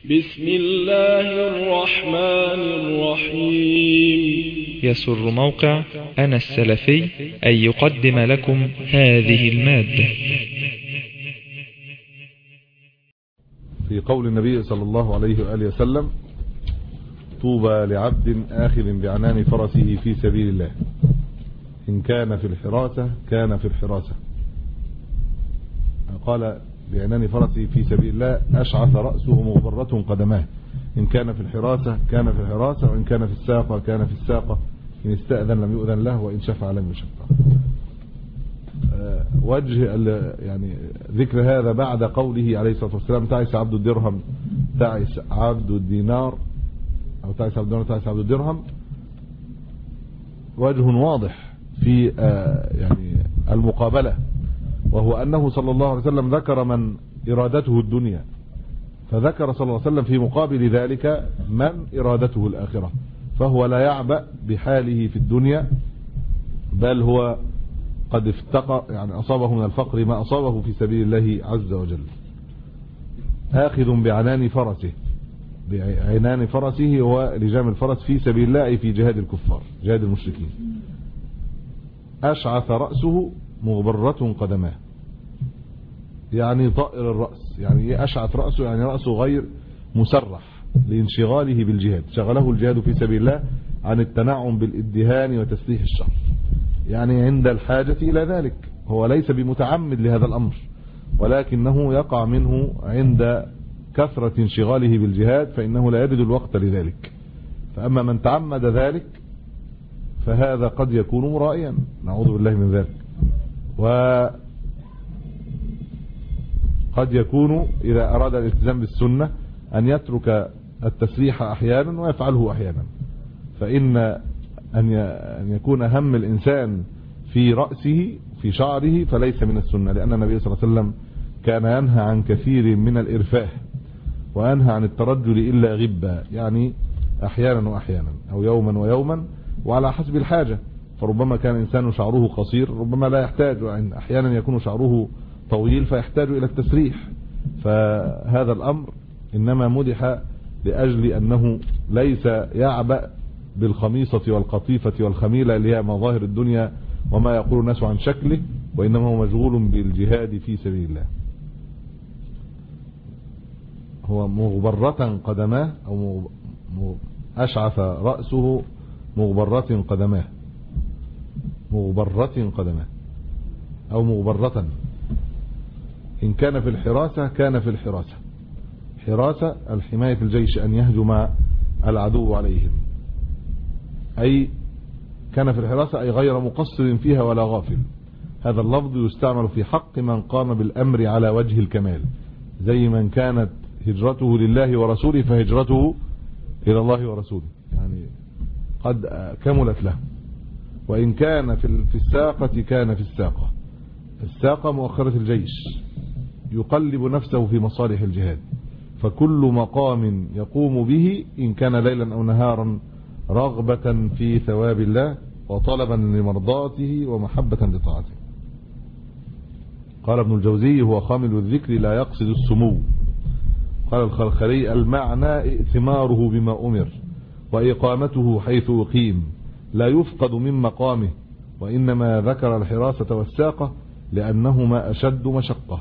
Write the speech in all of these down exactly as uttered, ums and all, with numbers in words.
بسم الله الرحمن الرحيم. يسر موقع أنا السلفي أن يقدم لكم هذه المادة. في قول النبي صلى الله عليه وآله وسلم: طوبى لعبد آخذ بعنان فرسه في سبيل الله، إن كان في الحراسة كان في الحراسة. قال: بعنان فرسه في سبيل الله أشعث رأسه مغبرة قدماه، إن كان في الحراسة كان في الحراسة، وإن كان في الساقة كان في الساقة، إن استأذن لم يؤذن له، وإن شفع لم يشفع. وجه يعني ذكر هذا بعد قوله عليه الصلاة والسلام: تعس عبد الدرهم تعس عبد الدينار، أو تعس عبد الدينار تعس عبد الدرهم. وجه واضح في يعني المقابلة، وهو أنه صلى الله عليه وسلم ذكر من إرادته الدنيا، فذكر صلى الله عليه وسلم في مقابل ذلك من إرادته الآخرة، فهو لا يعبأ بحاله في الدنيا، بل هو قد افتقر، يعني أصابه من الفقر ما أصابه في سبيل الله عز وجل. آخذ بعنان فرسه، بعنان فرسه هو لجام الفرس في سبيل الله، أي في جهاد الكفار، جهاد المشركين. أشعث رأسه مغبرة قدماه، يعني طائر الرأس. يعني ايه أشعث رأسه؟ يعني رأسه غير مسرح لانشغاله بالجهاد، شغله الجهاد في سبيل الله عن التنعم بالادهان وتسليح الشعر، يعني عند الحاجة إلى ذلك. هو ليس بمتعمد لهذا الأمر، ولكنه يقع منه عند كثرة انشغاله بالجهاد، فإنه لا يجد الوقت لذلك. فأما من تعمد ذلك فهذا قد يكون مرائيا، نعوذ بالله من ذلك. وقد يكون إذا أراد الالتزام بالسنة أن يترك التسريح أحيانا ويفعله أحيانا، فإن أن يكون هم الإنسان في رأسه في شعره فليس من السنة، لأن النبي صلى الله عليه وسلم كان ينهى عن كثير من الإرفاه، وينهى عن الترجل إلا غبا، يعني أحيانا وأحيانا، أو يوما ويوما، وعلى حسب الحاجة. فربما كان إنسان شعره قصير ربما لا يحتاج، يعني أحيانا يكون شعره طويل فيحتاج إلى التسريح. فهذا الأمر إنما مدح لأجل أنه ليس يعبأ بالخميصة والقطيفة والخميلة اللي هي مظاهر الدنيا وما يقول الناس عن شكله، وإنما هو مشغول بالجهاد في سبيل الله. هو مغبرة قدماه، أو أشعث رأسه مغبرة قدماه، مغبرة قدماه أو مغبرة. إن كان في الحراسة كان في الحراسة. حراسة الحماية الجيش، أن يهجم العدو عليهم، أي كان في الحراسة أي غير مقصر فيها ولا غافل. هذا اللفظ يستعمل في حق من قام بالأمر على وجه الكمال، زي من كانت هجرته لله ورسوله فهجرته إلى الله ورسوله، يعني قد كملت له. وإن كان في الساقة كان في الساقة. الساقة مؤخرة الجيش، يقلب نفسه في مصالح الجهاد، فكل مقام يقوم به إن كان ليلا أو نهارا رغبة في ثواب الله وطلبا لمرضاته ومحبة لطاعته. قال ابن الجوزي: هو خامل الذكر لا يقصد السمو. قال الخلخلي: المعنى ائتماره بما أمر وإقامته حيث أقيم، لا يفقد من مقامه، وإنما ذكر الحراسة والساقة لأنهما أشد مشقة،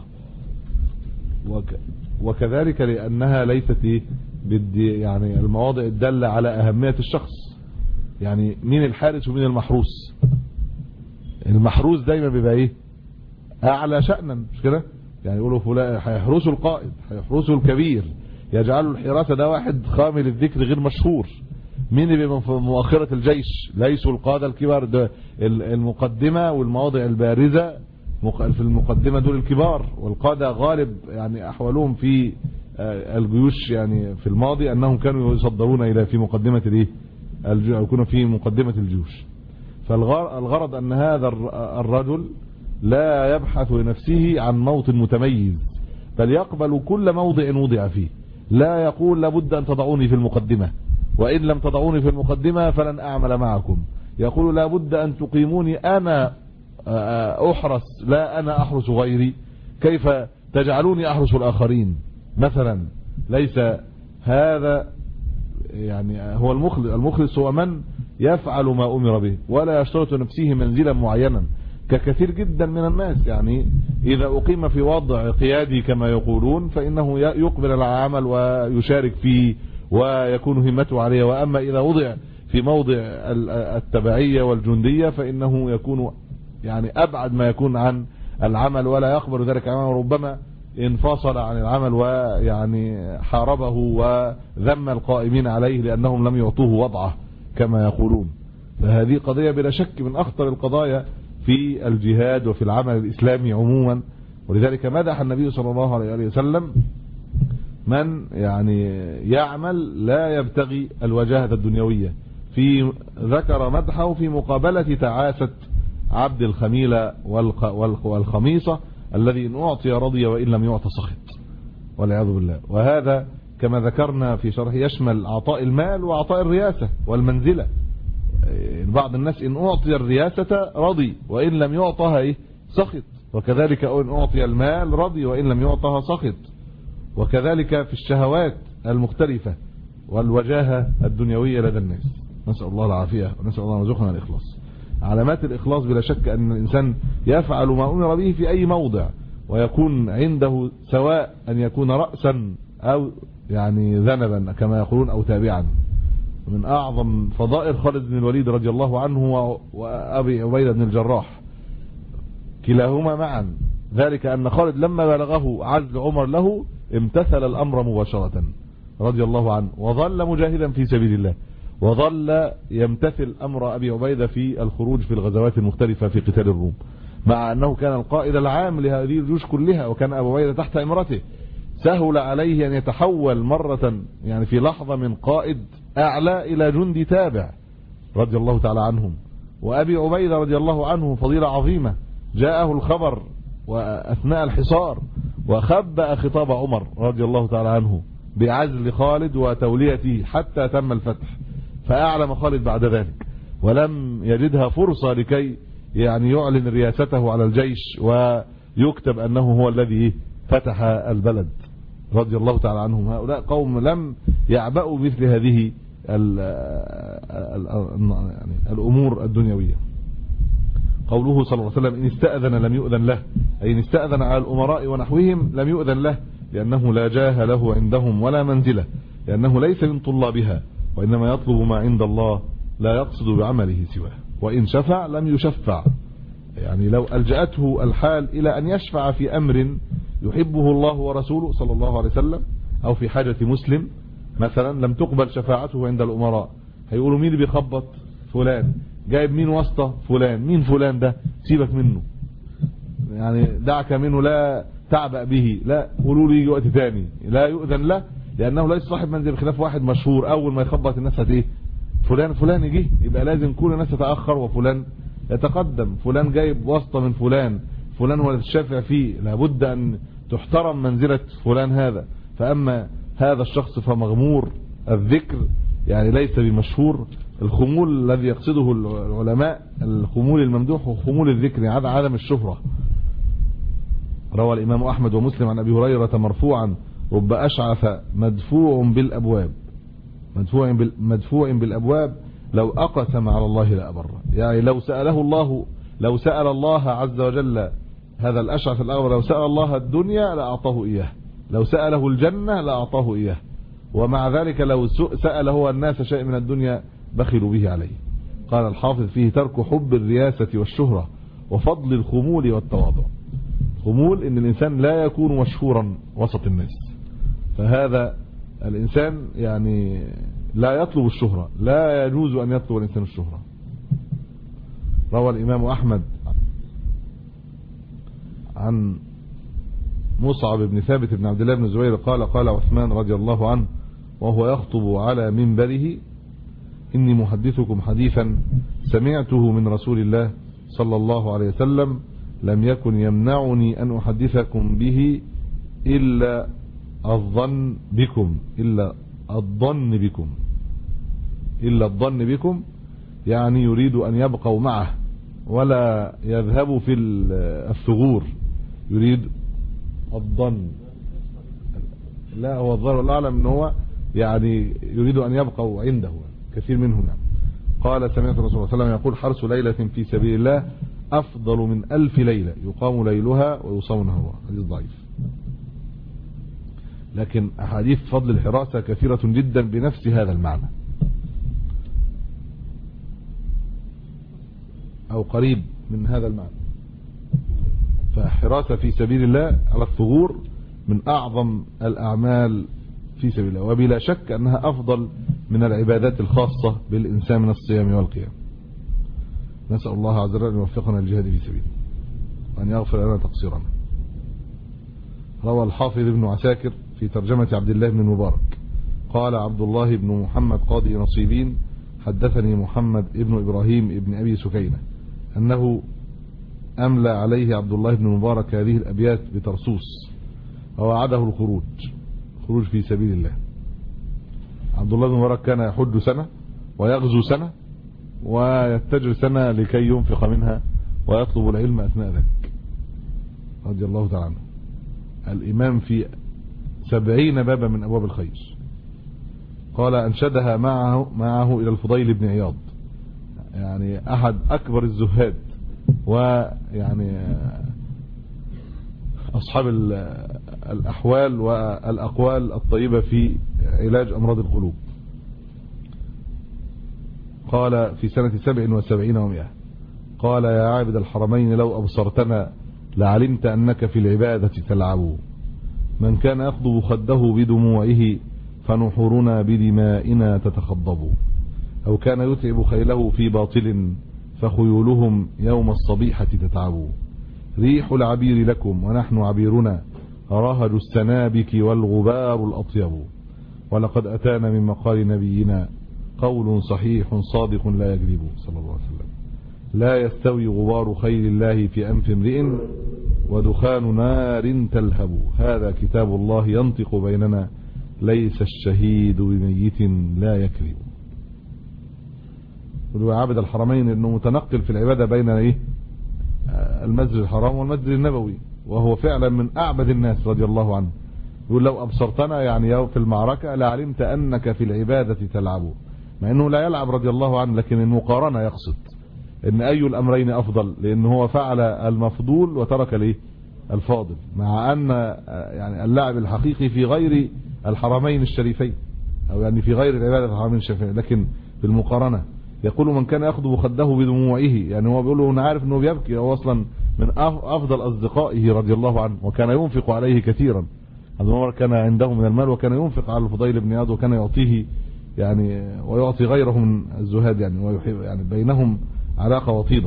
وكذلك لأنها ليست يعني المواضع الدالة على أهمية الشخص. يعني مين الحارس ومين المحروس؟ المحروس دايما بيبقى ايه؟ أعلى شأنا، مش كده؟ يعني يقولوا فلان هيحرسه القائد، هيحرسه الكبير، يجعلوا الحراسة ده واحد خامل الذكر غير مشهور. مين اللي بيبقى في مؤخرة الجيش؟ ليسوا القادة الكبار، ده المقدمة والمواضع البارزة في المقدمة دول الكبار، والقادة غالب يعني أحوالهم في الجيوش يعني في الماضي أنهم كانوا يصدرون إلى في مقدمة الايه يكونوا في مقدمة الجيوش. فالغرض أن هذا الرجل لا يبحث لنفسه عن موطن متميز، بل يقبل كل موضع وضع فيه، لا يقول لابد أن تضعوني في المقدمة، وإن لم تضعوني في المقدمة فلن أعمل معكم. يقول لابد أن تقيموني أنا أحرس، لا أنا أحرس غيري. كيف تجعلوني أحرس الآخرين مثلا؟ ليس هذا يعني هو المخلص. المخلص هو من يفعل ما أمر به ولا يشترط نفسه منزلا معينا ككثير جدا من الناس. يعني إذا أقيم في وضع قيادي كما يقولون فإنه يقبل على العمل ويشارك فيه ويكون همته عليه، وأما إذا وضع في موضع التبعية والجندية فإنه يكون يعني أبعد ما يكون عن العمل ولا يقبل ذلك العمل، وربما انفصل عن العمل ويعني حاربه وذم القائمين عليه لأنهم لم يعطوه وضعه كما يقولون. فهذه قضية بلا شك من أخطر القضايا في الجهاد وفي العمل الإسلامي عموما. ولذلك مدح النبي صلى الله عليه وسلم من يعني يعمل لا يبتغي الوجاهة الدنيوية، في ذكر مدحه في مقابلة تعاسة عبد الخميلة والخميصة الذي إن أعطي رضي وإن لم يعطى سخط والعياذ بالله. وهذا كما ذكرنا في شرح يشمل عطاء المال وعطاء الرياسة والمنزلة. بعض الناس إن أعطي الرياسة رضي وإن لم يعطها إيه سخط، وكذلك إن أعطي المال رضي وإن لم يعطها سخط، وكذلك في الشهوات المختلفة والوجاهة الدنيوية لدى الناس. نسأل الله العافية ونسأل الله رزقنا الإخلاص. علامات الإخلاص بلا شك أن الإنسان يفعل ما أمر به في أي موضع، ويكون عنده سواء أن يكون رأسا أو يعني ذنبا كما يقولون أو تابعا. من أعظم فضائل خالد بن الوليد رضي الله عنه وأبي عبيدة بن الجراح كلاهما معا ذلك أن خالد لما بلغه عزل عمر له امتثل الأمر مباشرة رضي الله عنه، وظل مجاهدا في سبيل الله، وظل يمتثل أمر أبي عبيدة في الخروج في الغزوات المختلفة في قتال الروم، مع أنه كان القائد العام لهذه الجيوش كلها وكان أبو عبيدة تحت إمرته. سهل عليه أن يتحول مرة يعني في لحظة من قائد أعلى إلى جندي تابع رضي الله تعالى عنهم. وأبي عبيدة رضي الله عنه فضيلة عظيمة، جاءه الخبر وأثناء الحصار وخبأ خطاب عمر رضي الله تعالى عنه بعزل خالد وتوليته حتى تم الفتح، فأعلم خالد بعد ذلك ولم يجدها فرصة لكي يعني يعلن رياسته على الجيش ويكتب أنه هو الذي فتح البلد رضي الله تعالى عنهم. هؤلاء قوم لم يعبأوا مثل هذه ال ال يعني الأمور الدنيوية. قوله صلى الله عليه وسلم إن استأذن لم يؤذن له، أي إن استأذن على الأمراء ونحوهم لم يؤذن له، لأنه لا جاه له عندهم ولا منزلة، لأنه ليس من طلابها وإنما يطلب ما عند الله لا يقصد بعمله سواه. وإن شفع لم يشفع، يعني لو ألجأته الحال إلى أن يشفع في أمر يحبه الله ورسوله صلى الله عليه وسلم أو في حاجة مسلم مثلا لم تقبل شفاعته عند الأمراء، هيقولوا مين اللي بيخبط؟ فلان. جايب مين واسطة؟ فلان. مين فلان ده؟ سيبك منه، يعني دعك منه لا تعبأ به، لا قولوا لي يجي وقت تاني، لا يؤذن له لأنه ليس صاحب منزل، بخلاف واحد مشهور أول ما يخبط الناس هتيه فلان فلان يجي، يبقى لازم كل الناس تتأخر وفلان يتقدم. فلان جايب واسطة من فلان، فلان هو الشافع فيه، لابد أن تحترم منزلة فلان هذا. فأما هذا الشخص فمغمور الذكر، يعني ليس بمشهور. الخمول الذي يقصده العلماء الخمول الممدوح وخمول الذكر، هذا عدم الشهرة. روى الإمام أحمد ومسلم عن أبي هريرة مرفوعا رب أشعث مدفوع بالأبواب مدفوع, بال مدفوع بالأبواب لو أقسم على الله لأبر، يعني لو سأله الله لو سأل الله عز وجل هذا الأشعث الأغبر لو سأل الله الدنيا لأعطاه إياه، لو سأله الجنة لأعطاه إياه، ومع ذلك لو سأل هو الناس شيء من الدنيا بخلوا به عليه. قال الحافظ فيه ترك حب الرياسة والشهرة وفضل الخمول والتواضع. خمول إن الإنسان لا يكون مشهورا وسط الناس، فهذا الإنسان يعني لا يطلب الشهرة، لا يجوز أن يطلب الإنسان الشهرة. روى الإمام أحمد عن مصعب بن ثابت بن عبد الله بن الزبير قال قال عثمان رضي الله عنه وهو يخطب على منبره إني محدثكم حديثا سمعته من رسول الله صلى الله عليه وسلم لم يكن يمنعني أن أحدثكم به إلا الظن بكم إلا الظن بكم إلا الظن بكم يعني يريد أن يبقوا معه ولا يذهبوا في الثغور، يريد الظن. لا هو الظاهر الأعلم أنه هو يعني يريد أن يبقوا عنده كثير منهم يعني. قال سمعت الرسول صلى الله عليه وسلم يقول حرس ليلة في سبيل الله أفضل من ألف ليلة يقام ليلها ويصام نهارها. حديث ضعيف، لكن أحاديث فضل الحراسة كثيرة جدا بنفس هذا المعنى أو قريب من هذا المعنى. فحراسة في سبيل الله على الثغور من أعظم الأعمال في سبيل الله، وبلا شك أنها أفضل من العبادات الخاصة بالإنسان من الصيام والقيام. نسأل الله عز وجل أن يوفقنا الجهاد في سبيله وأن يغفر لنا تقصيرنا. روى الحافظ ابن عساكر في ترجمة عبد الله بن المبارك قال عبد الله بن محمد قاضي نصيبين حدثني محمد ابن إبراهيم ابن أبي سكينة أنه أملى عليه عبد الله بن المبارك هذه الأبيات بترسوس ووعده الخروج خروج في سبيل الله. عبد الله بن المبارك كان يحج سنة ويغزو سنة ويتجر سنة لكي ينفق منها ويطلب العلم أثناء ذلك رضي الله تعالى عنه. الإمام في سبعين بابا من أبواب الخير. قال أنشدها معه, معه إلى الفضيل بن عياض، يعني أحد أكبر الزهاد ويعني أصحاب الأحوال والأقوال الطيبة في علاج أمراض القلوب. قال في سنة سبع وسبعين ومئة قال يا عابد الحرمين لو أبصرتنا لعلمت أنك في العبادة تلعب. من كان يخضب خده بدموعه فنحورنا بدمائنا تتخضب. أو كان يتعب خيله في باطل فخيولهم يوم الصبيحة تتعب. ريح العبير لكم ونحن عبيرنا رهج السنابك والغبار الأطيب. ولقد أتانا من مقال نبينا قول صحيح صادق لا يكذب صلى الله عليه وسلم. لا يستوي غبار خيل الله في أنف امرئ ودخان نار تلهب. هذا كتاب الله ينطق بيننا ليس الشهيد بميت لا يكذب. عابد الحرمين انه متنقل في العبادة بين ايه المسجد الحرام والمسجد النبوي، وهو فعلا من اعبد الناس رضي الله عنه. يقول لو ابصرتنا يعني في المعركة لعلمت انك في العبادة تلعب، مع انه لا يلعب رضي الله عنه، لكن المقارنة يقصد ان اي الامرين افضل، لان هو فعل المفضول وترك الايه الفاضل، مع ان يعني اللعب الحقيقي في غير الحرمين الشريفين او يعني في غير العبادة الحرمين الشريفين. لكن في المقارنة يقول من كان يخضب خده بدموعه، يعني هو بيقول له انا عارف انه بيبكي، هو اصلا من افضل اصدقائه رضي الله عنه وكان ينفق عليه كثيرا. عبد الله كان عنده من المال وكان ينفق على الفضيل بن عياض وكان يعطيه يعني ويعطي غيره من الزهاد يعني ويحب يعني بينهم علاقة وطيدة.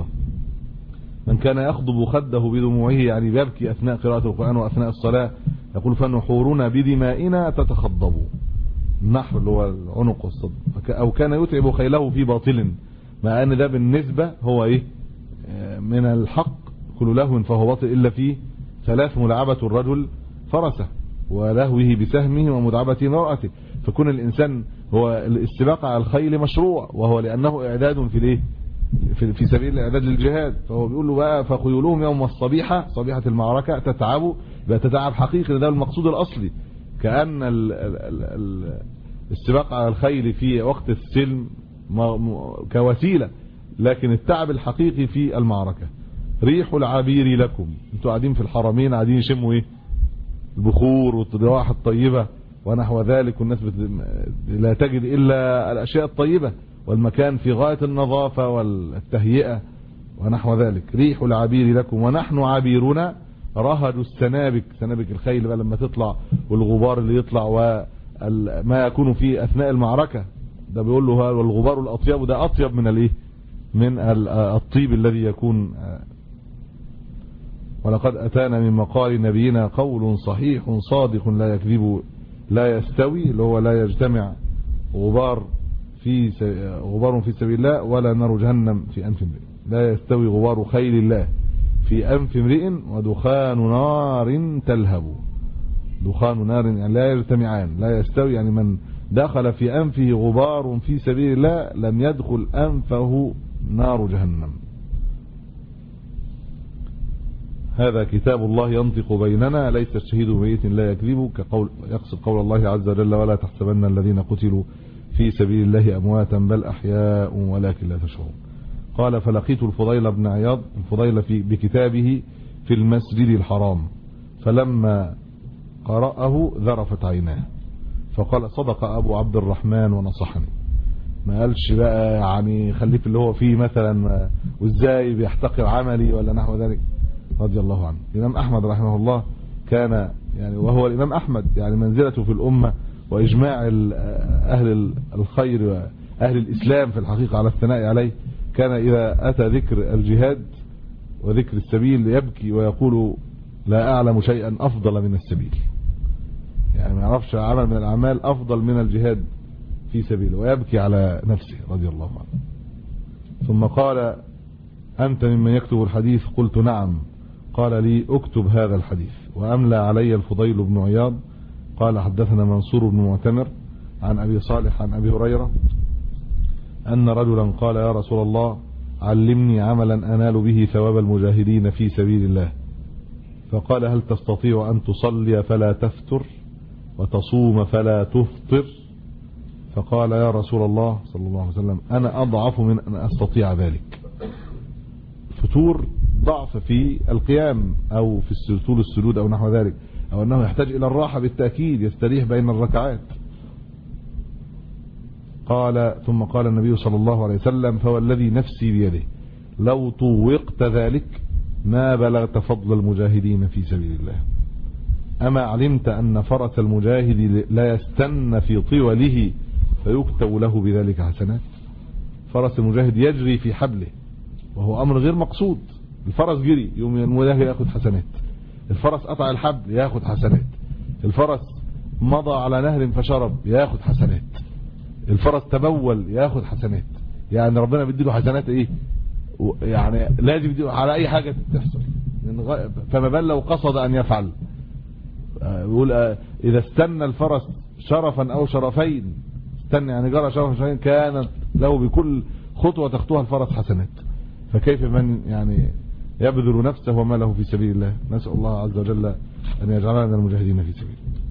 من كان يخضب خده بدموعه يعني بيبكي اثناء قراءة القرآن واثناء الصلاة. يقول فنحورنا بدمائنا تتخضب، النحر اللي هو العنق والصدر. او كان يتعب خيله في باطل، مع ان ده بالنسبة هو ايه من الحق كل لهو فهو باطل الا فيه ثلاث: ملعبة الرجل فرسه ولهوه بسهمه ومدعبته مرأته. فكون الانسان هو الاستباق على الخيل مشروع، وهو لانه اعداد في الايه في, في سبيل الاعداد للجهاد. فهو بيقول له بقى فخيولهم يوم الصبيحة صبيحة المعركة تتعبوا، بتتعب حقيقي، ده المقصود الاصلي. كأن ال ال ال الاستباق على الخيل في وقت السلم كوسيلة، لكن التعب الحقيقي في المعركة. ريح العبير لكم، انتوا قاعدين في الحرمين قاعدين يشموا ايه البخور والرواح الطيبة ونحو ذلك، والناس لا تجد الا الاشياء الطيبة، والمكان في غاية النظافة والتهيئة ونحو ذلك. ريح العبير لكم ونحن عبيرنا رهج السنابك، سنابك الخيل بقى لما تطلع والغبار اللي يطلع وما يكون في اثناء المعركة، ده بيقول له والغبار الاطيب، ده اطيب من الايه من الطيب الذي يكون. ولقد اتانا من مقال نبينا قول صحيح صادق لا يكذب. لا يستوي اللي هو لا يجتمع غبار في غبار في سبيل الله ولا نار جهنم في انف امرئ. لا يستوي غبار خيل الله في انف امرئ ودخان نار تلهب. دخان نار يعني لا يجتمعان، لا يستوي يعني من دخل في انفه غبار في سبيل الله لم يدخل انفه نار جهنم. هذا كتاب الله ينطق بيننا ليس الشهيد بميت لا يكذب، كقول يقصد قول الله عز وجل ولا تحسبن الذين قتلوا في سبيل الله أمواتا بل أحياء ولكن لا تشعرون. قال فلقيت الفضيل بن عياض، الفضيل في بكتابه في المسجد الحرام، فلما قرأه ذرفت عيناه فقال صدق أبو عبد الرحمن ونصحني. ما قالش بقى يعني خليك اللي هو فيه مثلا وازاي بيحتقر عملي ولا نحو ذلك، رضي الله عنه. الإمام أحمد رحمه الله كان يعني، وهو الإمام أحمد يعني منزلته في الأمة وإجماع أهل الخير وأهل الإسلام في الحقيقة على الثناء عليه، كان إذا أتى ذكر الجهاد وذكر السبيل يبكي ويقول لا أعلم شيئا أفضل من السبيل، يعني ما يعرفش عمل من الأعمال أفضل من الجهاد في سبيله، ويبكي على نفسه رضي الله عنه. ثم قال أنت ممن يكتب الحديث؟ قلت نعم. قال لي اكتب هذا الحديث. وأملى علي الفضيل بن عياض قال حدثنا منصور بن معتمر عن أبي صالح عن أبي هريرة أن رجلا قال يا رسول الله علمني عملا أنال به ثواب المجاهدين في سبيل الله. فقال هل تستطيع أن تصلي فلا تفتر وتصوم فلا تفطر؟ فقال يا رسول الله صلى الله عليه وسلم أنا أضعف من أن أستطيع ذلك. فتور ضعف في القيام أو في طول السجود أو نحو ذلك، أو أنه يحتاج إلى الراحة بالتأكيد يستريح بين الركعات. قال ثم قال النبي صلى الله عليه وسلم فوالذي نفسي بيده لو طوقت ذلك ما بلغت فضل المجاهدين في سبيل الله. أما علمت أن فرس المجاهد لا يستن في طوله فيكتب له بذلك حسنات؟ فرس المجاهد يجري في حبله وهو أمر غير مقصود، الفرس جري يوم المجاهد يأخذ حسنات، الفرس قطع الحبل يأخذ حسنات، الفرس مضى على نهر فشرب يأخذ حسنات، الفرس تبول يأخذ حسنات. يعني ربنا بيديله حسنات ايه يعني لازم يديله على اي حاجة تحصل، فما بال لو قصد ان يفعل. يقول اذا استنى الفرس شرفا او شرفين، استنى يعني جرى شرفا شرفين كانت له بكل خطوة تخطوها الفرس حسنات، فكيف من يعني يبذل نفسه وماله في سبيل الله. نسأل الله عز وجل أن يجعلنا من المجاهدين في سبيله.